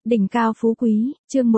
Đỉnh cao phú quý, chương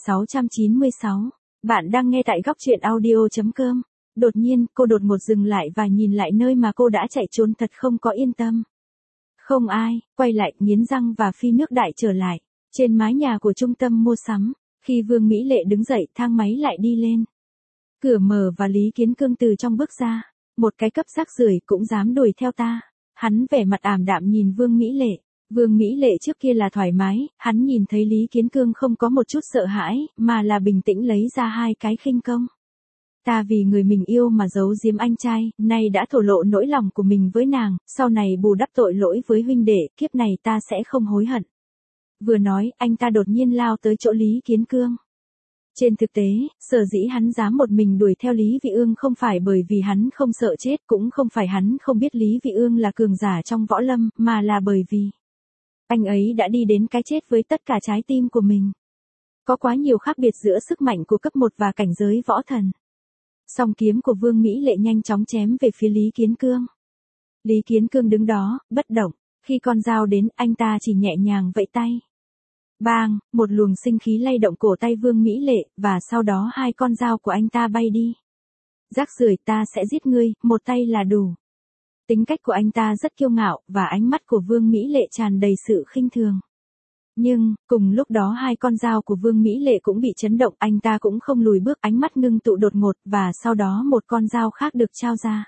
1696. Bạn đang nghe tại góc truyện audio.com. Đột nhiên, cô đột ngột dừng lại và nhìn lại nơi mà cô đã chạy trốn thật không có yên tâm. Không ai, quay lại, nghiến răng và phi nước đại trở lại. Trên mái nhà của trung tâm mua sắm, khi Vương Mỹ Lệ đứng dậy, thang máy lại đi lên. Cửa mở và Lý Kiến Cương từ trong bước ra. Một cái cấp rác rưởi cũng dám đuổi theo ta. Hắn vẻ mặt ảm đạm nhìn Vương Mỹ Lệ. Vương Mỹ Lệ trước kia là thoải mái, hắn nhìn thấy Lý Kiến Cương không có một chút sợ hãi, mà là bình tĩnh lấy ra hai cái khinh công. Ta vì người mình yêu mà giấu giếm anh trai, nay đã thổ lộ nỗi lòng của mình với nàng, sau này bù đắp tội lỗi với huynh đệ, kiếp này ta sẽ không hối hận. Vừa nói, anh ta đột nhiên lao tới chỗ Lý Kiến Cương. Trên thực tế, sở dĩ hắn dám một mình đuổi theo Lý Vị Ương không phải bởi vì hắn không sợ chết, cũng không phải hắn không biết Lý Vị Ương là cường giả trong võ lâm, mà là bởi vì anh ấy đã đi đến cái chết với tất cả trái tim của mình. Có quá nhiều khác biệt giữa sức mạnh của cấp 1 và cảnh giới võ thần. Song kiếm của Vương Mỹ Lệ nhanh chóng chém về phía Lý Kiến Cương. Lý Kiến Cương đứng đó, bất động. Khi con dao đến, anh ta chỉ nhẹ nhàng vẫy tay. Bang, một luồng sinh khí lay động cổ tay Vương Mỹ Lệ, và sau đó hai con dao của anh ta bay đi. Rác rưởi, ta sẽ giết ngươi, một tay là đủ. Tính cách của anh ta rất kiêu ngạo, và ánh mắt của Vương Mỹ Lệ tràn đầy sự khinh thường. Nhưng, cùng lúc đó hai con dao của Vương Mỹ Lệ cũng bị chấn động, anh ta cũng không lùi bước, ánh mắt ngưng tụ đột ngột, và sau đó một con dao khác được trao ra.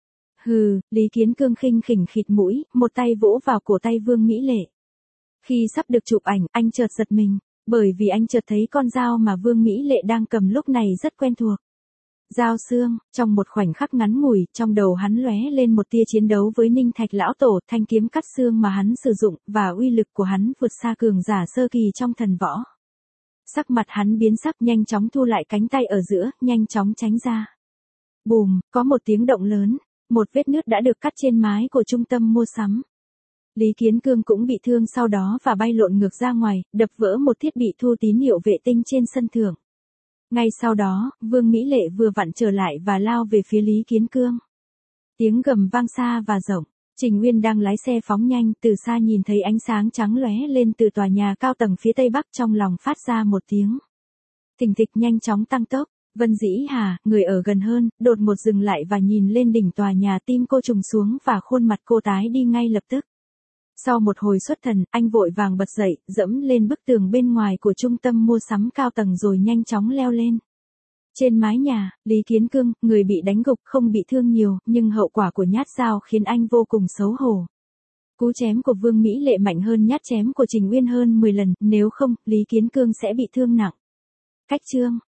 Hừ, Lý Kiến Cương khinh khỉnh khịt mũi, một tay vỗ vào cổ tay Vương Mỹ Lệ. Khi sắp được chụp ảnh, anh chợt giật mình, bởi vì anh chợt thấy con dao mà Vương Mỹ Lệ đang cầm lúc này rất quen thuộc. Dao xương, trong một khoảnh khắc ngắn ngủi, trong đầu hắn lóe lên một tia chiến đấu với Ninh Thạch lão tổ, thanh kiếm cắt xương mà hắn sử dụng, và uy lực của hắn vượt xa cường giả sơ kỳ trong thần võ. Sắc mặt hắn biến sắc, nhanh chóng thu lại cánh tay ở giữa, nhanh chóng tránh ra. Bùm, có một tiếng động lớn, một vết nứt đã được cắt trên mái của trung tâm mua sắm. Lý Kiến Cương cũng bị thương sau đó và bay lộn ngược ra ngoài, đập vỡ một thiết bị thu tín hiệu vệ tinh trên sân thượng. Ngay sau đó, Vương Mỹ Lệ vừa vặn trở lại và lao về phía Lý Kiến Cương. Tiếng gầm vang xa và rộng. Trình Uyên đang lái xe phóng nhanh, từ xa nhìn thấy ánh sáng trắng lóe lên từ tòa nhà cao tầng phía tây bắc, trong lòng phát ra một tiếng thình thịch nhanh chóng tăng tốc. Vân Dĩ Hà, người ở gần hơn, đột ngột dừng lại và nhìn lên đỉnh tòa nhà, tim cô trùng xuống và khuôn mặt cô tái đi ngay lập tức. Sau một hồi xuất thần, anh vội vàng bật dậy, dẫm lên bức tường bên ngoài của trung tâm mua sắm cao tầng rồi nhanh chóng leo lên. Trên mái nhà, Lý Kiến Cương, người bị đánh gục, không bị thương nhiều, nhưng hậu quả của nhát dao khiến anh vô cùng xấu hổ. Cú chém của Vương Mỹ Lệ mạnh hơn nhát chém của Trình Uyên hơn 10 lần, nếu không, Lý Kiến Cương sẽ bị thương nặng. Cách chương